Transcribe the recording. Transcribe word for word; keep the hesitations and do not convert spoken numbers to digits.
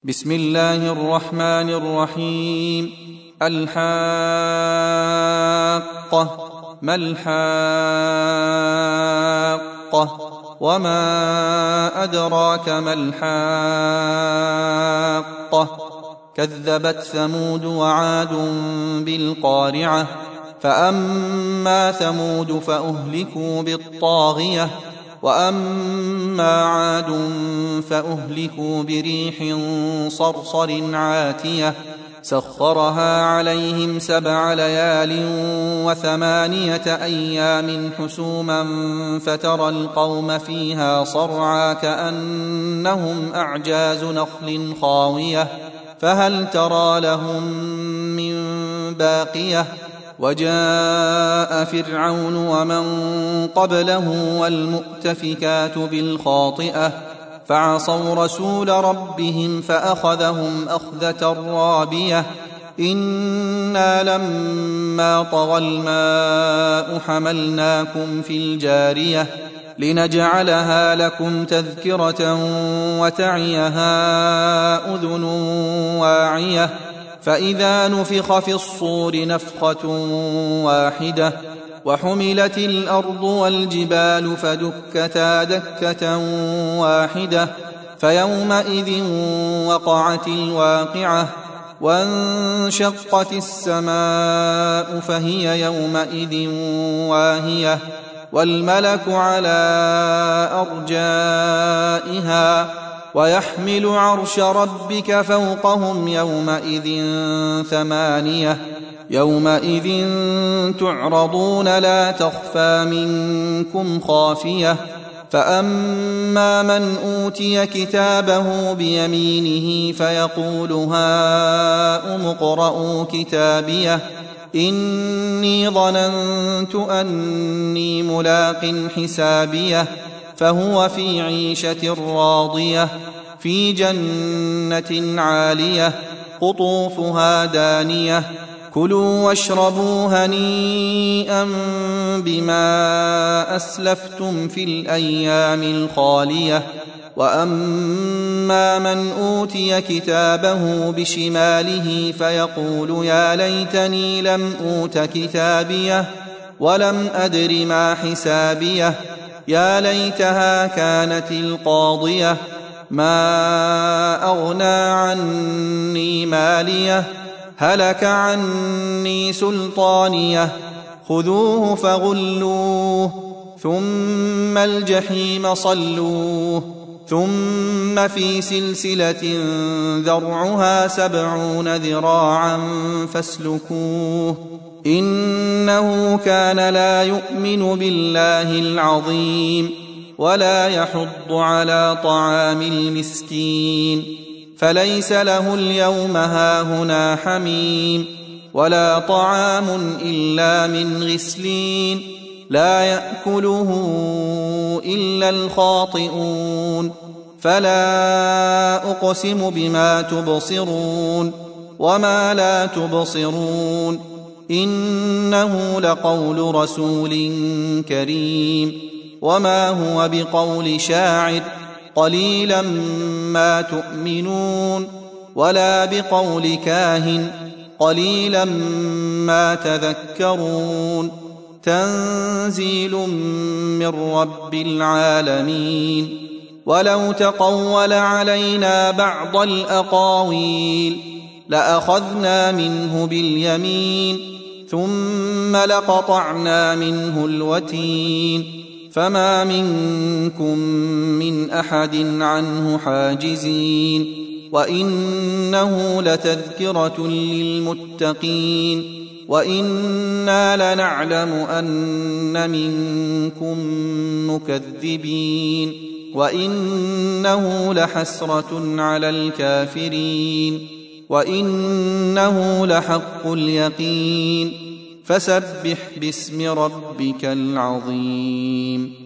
بسم الله الرحمن الرحيم. الحاقة. ما الحاقة؟ وما أدراك ما الحاقة؟ كذبت ثمود وعاد بالقارعة. فأما ثمود فأهلكوا بالطاغية، وأما عاد فأهلكوا بريح صرصر عاتية سخرها عليهم سبع ليال وثمانية أيام حسوما فترى القوم فيها صرعى كأنهم أعجاز نخل خاوية فهل ترى لهم من باقية. وجاء فرعون ومن قبله والمؤتفكات بالخاطئة فعصوا رسول ربهم فأخذهم أخذة رابية. إنا لما طغى الماء حملناكم في الجارية لنجعلها لكم تذكرة وتعيها أذن واعية. فإذا نفخ في الصور نفخة واحدة وحملت الأرض والجبال فدكتا دكة واحدة فيومئذ وقعت الواقعة وانشقت السماء فهي يومئذ واهية والملك على أرجائها ويحمل عرش ربك فوقهم يومئذ ثمانية. يومئذ تعرضون لا تخفى منكم خافية. فأما من أوتي كتابه بيمينه فيقول هاؤم اقرءوا كتابيه إني ظننت أني ملاق حسابيه فهو في عيشة راضية في جنة عالية قطوفها دانية كلوا واشربوا هنيئا بما أسلفتم في الأيام الخالية. وأما من أوتي كتابه بشماله فيقول يا ليتني لم أوت كتابيه ولم أدر ما حسابيه يا ليتها كانت القاضية ما أغنى عني ماليه هلك عني سلطانيه خذوه فغلوه ثم الجحيم صلوه ثم في سلسلة ذرعها سبعون ذراعا فاسلكوه إنه كان لا يؤمن بالله العظيم ولا يحض على طعام المسكين فليس له اليوم هاهنا حميم ولا طعام إلا من غسلين لا يأكله إلا الخاطئون. فلا أقسم بما تبصرون وما لا تبصرون إنه لقول رسول كريم وما هو بقول شاعر قليلا ما تؤمنون ولا بقول كاهن قليلا ما تذكرون تنزيل من رب العالمين. ولو تقول علينا بعض الأقاويل لأخذنا منه باليمين ثم لقطعنا منه الوتين فما منكم من أحد عنه حاجزين. وإنه لتذكرة للمتقين وإنا لنعلم أن منكم مكذبين وإنه لحسرة على الكافرين وإنه لحق اليقين فسبح باسم ربك العظيم.